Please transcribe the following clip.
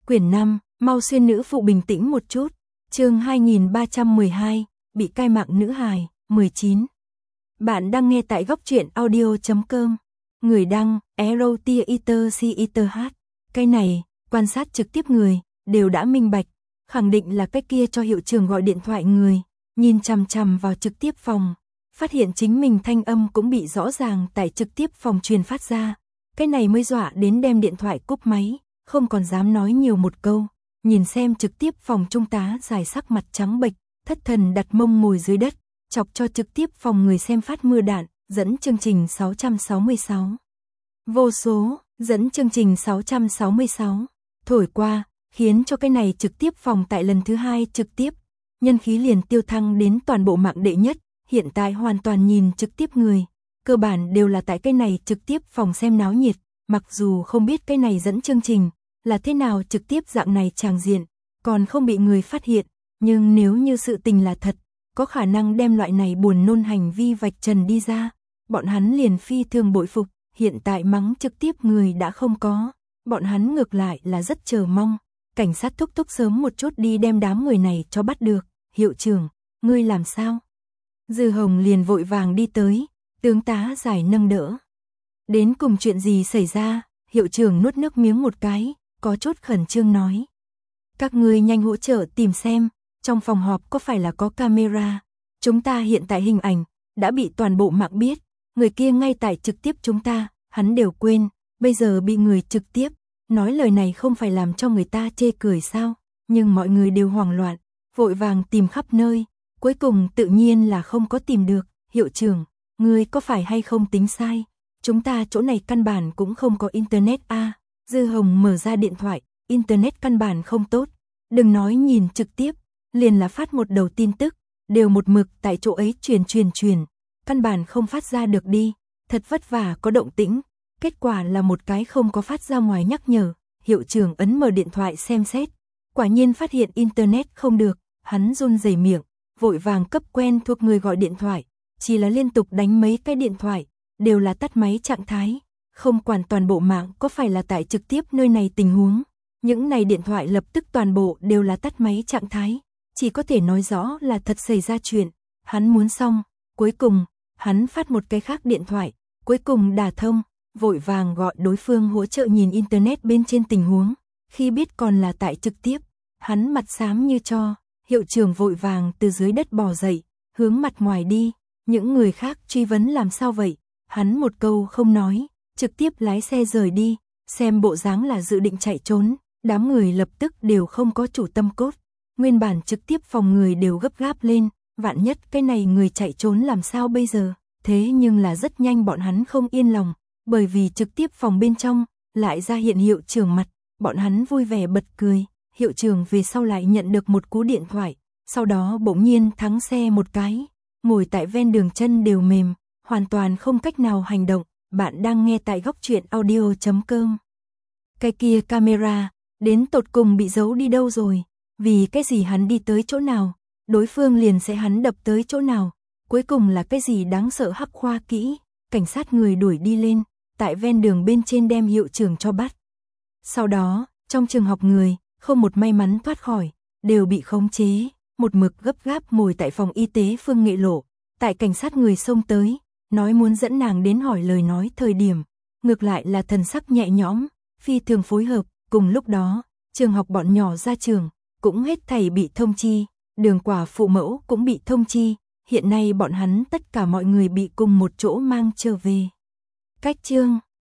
Quyển 5, mau xuyên nữ phụ bình tĩnh một chút. Chương 2312, bị cai mạng nữ hài, 19. Bạn đang nghe tại góc truyện audio.com. Người đăng, Erotiater. Cái này, quan sát trực tiếp người, đều đã minh bạch, khẳng định là cái kia cho hiệu trưởng gọi điện thoại người, nhìn chằm chằm vào trực tiếp phòng, phát hiện chính mình thanh âm cũng bị rõ ràng tại trực tiếp phòng truyền phát ra. Cái này mới dọa đến đem điện thoại cúp máy, không còn dám nói nhiều một câu, nhìn xem trực tiếp phòng trung tá dài sắc mặt trắng bệch, thất thần đặt mông ngồi dưới đất, chọc cho trực tiếp phòng người xem phát mưa đạn, dẫn chương trình 666. Vô số, dẫn chương trình 666, thổi qua, khiến cho cái này trực tiếp phòng tại lần thứ 2 trực tiếp, nhân khí liền tiêu thăng đến toàn bộ mạng đệ nhất, hiện tại hoàn toàn nhìn trực tiếp người, cơ bản đều là tại cái này trực tiếp phòng xem náo nhiệt, mặc dù không biết cái này dẫn chương trình là thế nào trực tiếp dạng này tràng diện, còn không bị người phát hiện, nhưng nếu như sự tình là thật, có khả năng đem loại này buồn nôn hành vi vạch trần đi ra, bọn hắn liền phi thường bội phục, hiện tại mắng trực tiếp người đã không có, bọn hắn ngược lại là rất chờ mong, cảnh sát thúc thúc sớm một chút đi đem đám người này cho bắt được. Hiệu trưởng, ngươi làm sao? Dư Hồng liền vội vàng đi tới, tướng tá giải nâng đỡ. Đến cùng chuyện gì xảy ra? Hiệu trưởng nuốt nước miếng một cái, có chút khẩn trương nói. Các ngươi nhanh hỗ trợ tìm xem, trong phòng họp có phải là có camera? Chúng ta hiện tại hình ảnh đã bị toàn bộ mạng biết, người kia ngay tại trực tiếp chúng ta, hắn đều quên, bây giờ bị người trực tiếp, nói lời này không phải làm cho người ta chê cười sao? Nhưng mọi người đều hoảng loạn, vội vàng tìm khắp nơi, cuối cùng tự nhiên là không có tìm được. Hiệu trưởng, ngươi có phải hay không tính sai? Chúng ta chỗ này căn bản cũng không có internet a. Dư Hồng mở ra điện thoại, internet căn bản không tốt, đừng nói nhìn trực tiếp, liền là phát một đầu tin tức, đều một mực tại chỗ ấy truyền, căn bản không phát ra được đi, thật vất vả có động tĩnh, kết quả là một cái không có phát ra ngoài nhắc nhở. Hiệu trưởng ấn mở điện thoại xem xét, quả nhiên phát hiện internet không được, hắn run rẩy miệng, vội vàng cấp quen thuộc người gọi điện thoại, chỉ là liên tục đánh mấy cái điện thoại, đều là tắt máy trạng thái, không quản toàn bộ mạng có phải là tại trực tiếp nơi này tình huống, những này điện thoại lập tức toàn bộ đều là tắt máy trạng thái, chỉ có thể nói rõ là thật xảy ra chuyện, hắn muốn xong, cuối cùng, hắn phát một cái khác điện thoại, cuối cùng đả thông, vội vàng gọi đối phương hỗ trợ nhìn internet bên trên tình huống, khi biết còn là tại trực tiếp, hắn mặt xám như tro. Hiệu trưởng vội vàng từ dưới đất bò dậy, hướng mặt ngoài đi, những người khác truy vấn làm sao vậy, hắn một câu không nói, trực tiếp lái xe rời đi, xem bộ dáng là dự định chạy trốn, đám người lập tức đều không có chủ tâm cốt, nguyên bản trực tiếp phòng người đều gấp gáp lên, vạn nhất cái này người chạy trốn làm sao bây giờ, thế nhưng là rất nhanh bọn hắn không yên lòng, bởi vì trực tiếp phòng bên trong, lại ra hiện hiệu trưởng mặt, bọn hắn vui vẻ bật cười. Hiệu trưởng về sau lại nhận được một cú điện thoại, sau đó bỗng nhiên thắng xe một cái, ngồi tại ven đường chân đều mềm, hoàn toàn không cách nào hành động. Bạn đang nghe tại góc truyện audio.com. Cái kia camera, đến tột cùng bị giấu đi đâu rồi? Vì cái gì hắn đi tới chỗ nào, đối phương liền sẽ hắn đập tới chỗ nào? Cuối cùng là cái gì đáng sợ hắc khoa kỹ? Cảnh sát người đuổi đi lên, tại ven đường bên trên đem hiệu trưởng cho bắt. Sau đó, trong trường học người không một may mắn thoát khỏi, đều bị khống chế, một mực gấp gáp ngồi tại phòng y tế Phương Nghệ Lộ, tại cảnh sát người xông tới, nói muốn dẫn nàng đến hỏi lời nói thời điểm, ngược lại là thần sắc nhẹ nhõm, phi thường phối hợp, cùng lúc đó, trường học bọn nhỏ ra trường, cũng hết thảy bị thông chi, Đường Quả phụ mẫu cũng bị thông chi, hiện nay bọn hắn tất cả mọi người bị cùng một chỗ mang trở về. Cách chương